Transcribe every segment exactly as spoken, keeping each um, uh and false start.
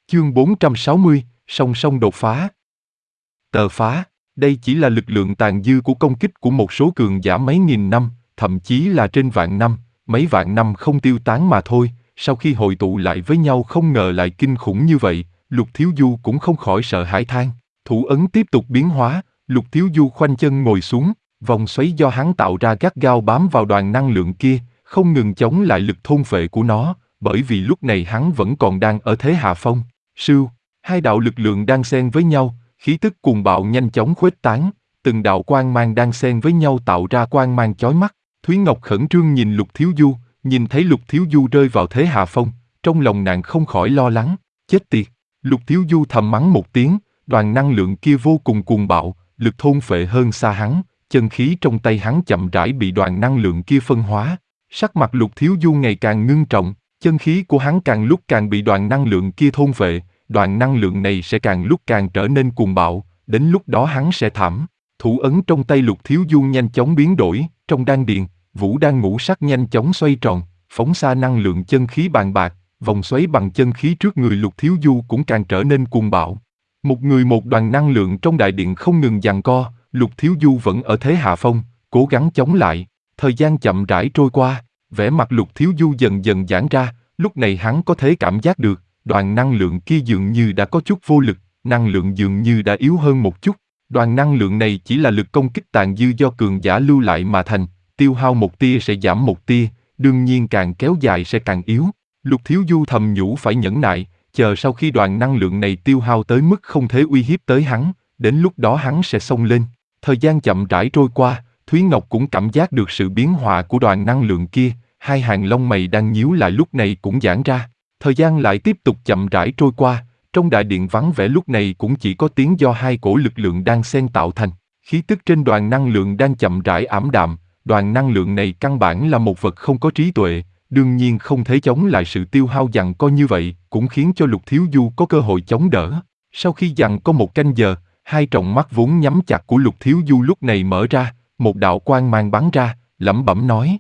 Chương bốn trăm sáu mươi, song song đột phá. Tờ phá, đây chỉ là lực lượng tàn dư của công kích của một số cường giả mấy nghìn năm, thậm chí là trên vạn năm, mấy vạn năm không tiêu tán mà thôi, sau khi hội tụ lại với nhau không ngờ lại kinh khủng như vậy, Lục Thiếu Du cũng không khỏi sợ hãi than. Thủ ấn tiếp tục biến hóa, Lục Thiếu Du khoanh chân ngồi xuống, vòng xoáy do hắn tạo ra gắt gao bám vào đoàn năng lượng kia, không ngừng chống lại lực thôn phệ của nó, bởi vì lúc này hắn vẫn còn đang ở thế hạ phong. Sưu, hai đạo lực lượng đang xen với nhau, khí tức cuồng bạo nhanh chóng khuếch tán, từng đạo quang mang đang xen với nhau tạo ra quang mang chói mắt. Thúy Ngọc khẩn trương nhìn Lục Thiếu Du, nhìn thấy Lục Thiếu Du rơi vào thế hạ phong, trong lòng nàng không khỏi lo lắng, chết tiệt. Lục Thiếu Du thầm mắng một tiếng, đoàn năng lượng kia vô cùng cuồng bạo, lực thôn phệ hơn xa hắn, chân khí trong tay hắn chậm rãi bị đoàn năng lượng kia phân hóa. Sắc mặt Lục Thiếu Du ngày càng ngưng trọng, chân khí của hắn càng lúc càng bị đoàn năng lượng kia thôn phệ, đoàn năng lượng này sẽ càng lúc càng trở nên cuồng bạo, đến lúc đó hắn sẽ thảm. Thủ ấn trong tay Lục Thiếu Du nhanh chóng biến đổi, trong đan điền, vũ đan ngũ sắc nhanh chóng xoay tròn, phóng xa năng lượng chân khí bàn bạc, vòng xoáy bằng chân khí trước người Lục Thiếu Du cũng càng trở nên cuồng bạo. Một người một đoàn năng lượng trong đại điện không ngừng giằng co, Lục Thiếu Du vẫn ở thế hạ phong, cố gắng chống lại. Thời gian chậm rãi trôi qua, vẻ mặt Lục Thiếu Du dần dần giãn ra, lúc này hắn có thể cảm giác được, đoàn năng lượng kia dường như đã có chút vô lực, năng lượng dường như đã yếu hơn một chút. Đoàn năng lượng này chỉ là lực công kích tàn dư do cường giả lưu lại mà thành, tiêu hao một tia sẽ giảm một tia, đương nhiên càng kéo dài sẽ càng yếu. Lục Thiếu Du thầm nhủ phải nhẫn nại, chờ sau khi đoàn năng lượng này tiêu hao tới mức không thể uy hiếp tới hắn, đến lúc đó hắn sẽ xông lên. Thời gian chậm rãi trôi qua, Thúy Ngọc cũng cảm giác được sự biến hóa của đoàn năng lượng kia, hai hàng lông mày đang nhíu lại lúc này cũng giãn ra. Thời gian lại tiếp tục chậm rãi trôi qua, trong đại điện vắng vẻ lúc này cũng chỉ có tiếng do hai cổ lực lượng đang xen tạo thành. Khí tức trên đoàn năng lượng đang chậm rãi ảm đạm, đoàn năng lượng này căn bản là một vật không có trí tuệ, đương nhiên không thể chống lại sự tiêu hao giằng co như vậy, cũng khiến cho Lục Thiếu Du có cơ hội chống đỡ. Sau khi giằng co một canh giờ, hai tròng mắt vốn nhắm chặt của Lục Thiếu Du lúc này mở ra, một đạo quang mang bắn ra, lẩm bẩm nói: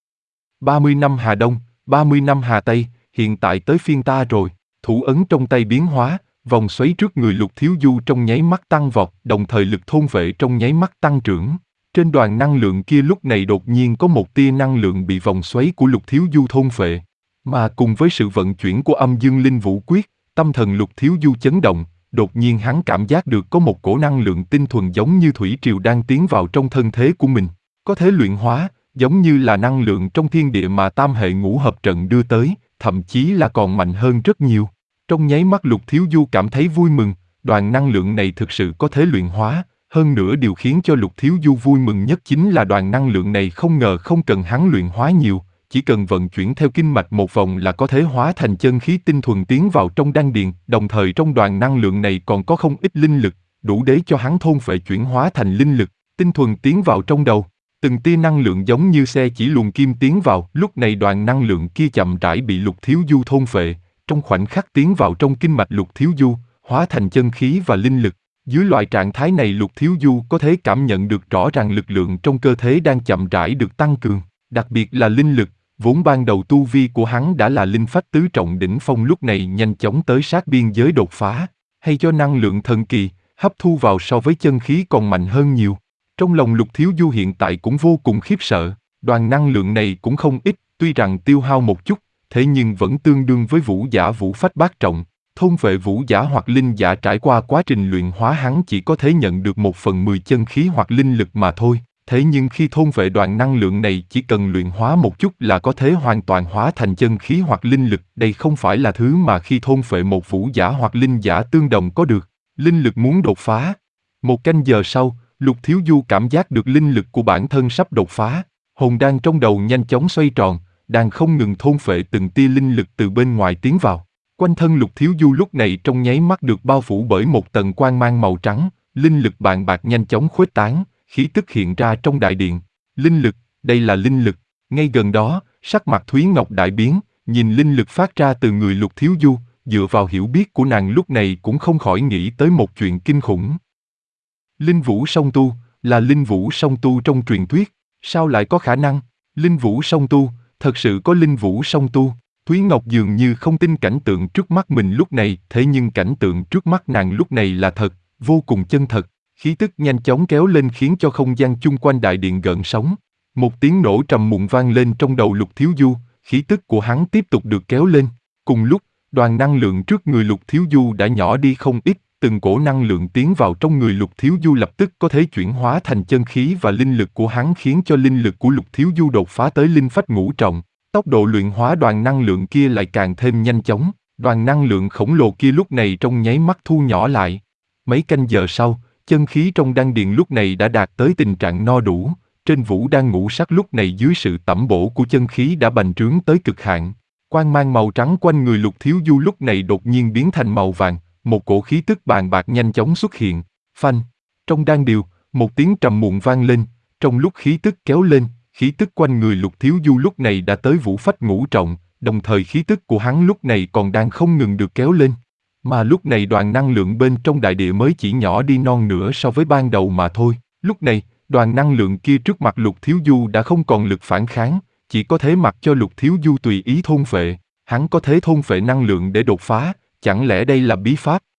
ba mươi năm Hà Đông, ba mươi năm Hà Tây, hiện tại tới phiên ta rồi. Thủ ấn trong tay biến hóa, vòng xoáy trước người Lục Thiếu Du trong nháy mắt tăng vọt, đồng thời lực thôn vệ trong nháy mắt tăng trưởng. Trên đoàn năng lượng kia lúc này đột nhiên có một tia năng lượng bị vòng xoáy của Lục Thiếu Du thôn phệ, mà cùng với sự vận chuyển của âm dương linh vũ quyết, tâm thần Lục Thiếu Du chấn động, đột nhiên hắn cảm giác được có một cổ năng lượng tinh thuần giống như thủy triều đang tiến vào trong thân thế của mình, có thể luyện hóa, giống như là năng lượng trong thiên địa mà tam hệ ngũ hợp trận đưa tới, thậm chí là còn mạnh hơn rất nhiều. Trong nháy mắt Lục Thiếu Du cảm thấy vui mừng, đoàn năng lượng này thực sự có thể luyện hóa. Hơn nữa điều khiến cho Lục Thiếu Du vui mừng nhất chính là đoàn năng lượng này không ngờ không cần hắn luyện hóa nhiều, chỉ cần vận chuyển theo kinh mạch một vòng là có thể hóa thành chân khí tinh thuần tiến vào trong đan điền, đồng thời trong đoàn năng lượng này còn có không ít linh lực, đủ để cho hắn thôn phệ chuyển hóa thành linh lực, tinh thuần tiến vào trong đầu. Từng tia năng lượng giống như xe chỉ luồn kim tiến vào, lúc này đoàn năng lượng kia chậm rãi bị Lục Thiếu Du thôn phệ, trong khoảnh khắc tiến vào trong kinh mạch Lục Thiếu Du, hóa thành chân khí và linh lực. Dưới loại trạng thái này Lục Thiếu Du có thể cảm nhận được rõ ràng lực lượng trong cơ thể đang chậm rãi được tăng cường, đặc biệt là linh lực, vốn ban đầu tu vi của hắn đã là linh phách tứ trọng đỉnh phong lúc này nhanh chóng tới sát biên giới đột phá, hay cho năng lượng thần kỳ, hấp thu vào so với chân khí còn mạnh hơn nhiều. Trong lòng Lục Thiếu Du hiện tại cũng vô cùng khiếp sợ, đoàn năng lượng này cũng không ít, tuy rằng tiêu hao một chút, thế nhưng vẫn tương đương với vũ giả vũ phách bát trọng. Thôn vệ vũ giả hoặc linh giả trải qua quá trình luyện hóa hắn chỉ có thể nhận được một phần mười chân khí hoặc linh lực mà thôi. Thế nhưng khi thôn vệ đoàn năng lượng này chỉ cần luyện hóa một chút là có thể hoàn toàn hóa thành chân khí hoặc linh lực. Đây không phải là thứ mà khi thôn vệ một vũ giả hoặc linh giả tương đồng có được. Linh lực muốn đột phá. Một canh giờ sau, Lục Thiếu Du cảm giác được linh lực của bản thân sắp đột phá. Hồn đan trong đầu nhanh chóng xoay tròn, đang không ngừng thôn phệ từng tia linh lực từ bên ngoài tiến vào. Quanh thân Lục Thiếu Du lúc này trong nháy mắt được bao phủ bởi một tầng quang mang màu trắng, linh lực bàn bạc nhanh chóng khuếch tán, khí tức hiện ra trong đại điện. Linh lực, đây là linh lực. Ngay gần đó, sắc mặt Thúy Ngọc đại biến, nhìn linh lực phát ra từ người Lục Thiếu Du, dựa vào hiểu biết của nàng lúc này cũng không khỏi nghĩ tới một chuyện kinh khủng. Linh vũ song tu, là linh vũ song tu trong truyền thuyết, sao lại có khả năng? Linh vũ song tu, thật sự có linh vũ song tu. Thúy Ngọc dường như không tin cảnh tượng trước mắt mình lúc này, thế nhưng cảnh tượng trước mắt nàng lúc này là thật, vô cùng chân thật. Khí tức nhanh chóng kéo lên khiến cho không gian chung quanh đại điện gợn sóng. Một tiếng nổ trầm muộn vang lên trong đầu Lục Thiếu Du, khí tức của hắn tiếp tục được kéo lên. Cùng lúc, đoàn năng lượng trước người Lục Thiếu Du đã nhỏ đi không ít, từng cổ năng lượng tiến vào trong người Lục Thiếu Du lập tức có thể chuyển hóa thành chân khí và linh lực của hắn khiến cho linh lực của Lục Thiếu Du đột phá tới linh phách ngũ trọng. Tốc độ luyện hóa đoàn năng lượng kia lại càng thêm nhanh chóng, đoàn năng lượng khổng lồ kia lúc này trong nháy mắt thu nhỏ lại. Mấy canh giờ sau, chân khí trong đan điền lúc này đã đạt tới tình trạng no đủ, trên vũ đan ngũ sắc lúc này dưới sự tẩm bổ của chân khí đã bành trướng tới cực hạn. Quang mang màu trắng quanh người Lục Thiếu Du lúc này đột nhiên biến thành màu vàng, một cổ khí tức bàn bạc nhanh chóng xuất hiện. Phanh! Trong đan điền, một tiếng trầm muộn vang lên, trong lúc khí tức kéo lên, khí tức quanh người Lục Thiếu Du lúc này đã tới vũ phách ngũ trọng, đồng thời khí tức của hắn lúc này còn đang không ngừng được kéo lên. Mà lúc này đoàn năng lượng bên trong đại địa mới chỉ nhỏ đi non nửa so với ban đầu mà thôi. Lúc này, đoàn năng lượng kia trước mặt Lục Thiếu Du đã không còn lực phản kháng, chỉ có thế mặc cho Lục Thiếu Du tùy ý thôn phệ. Hắn có thế thôn phệ năng lượng để đột phá, chẳng lẽ đây là bí pháp?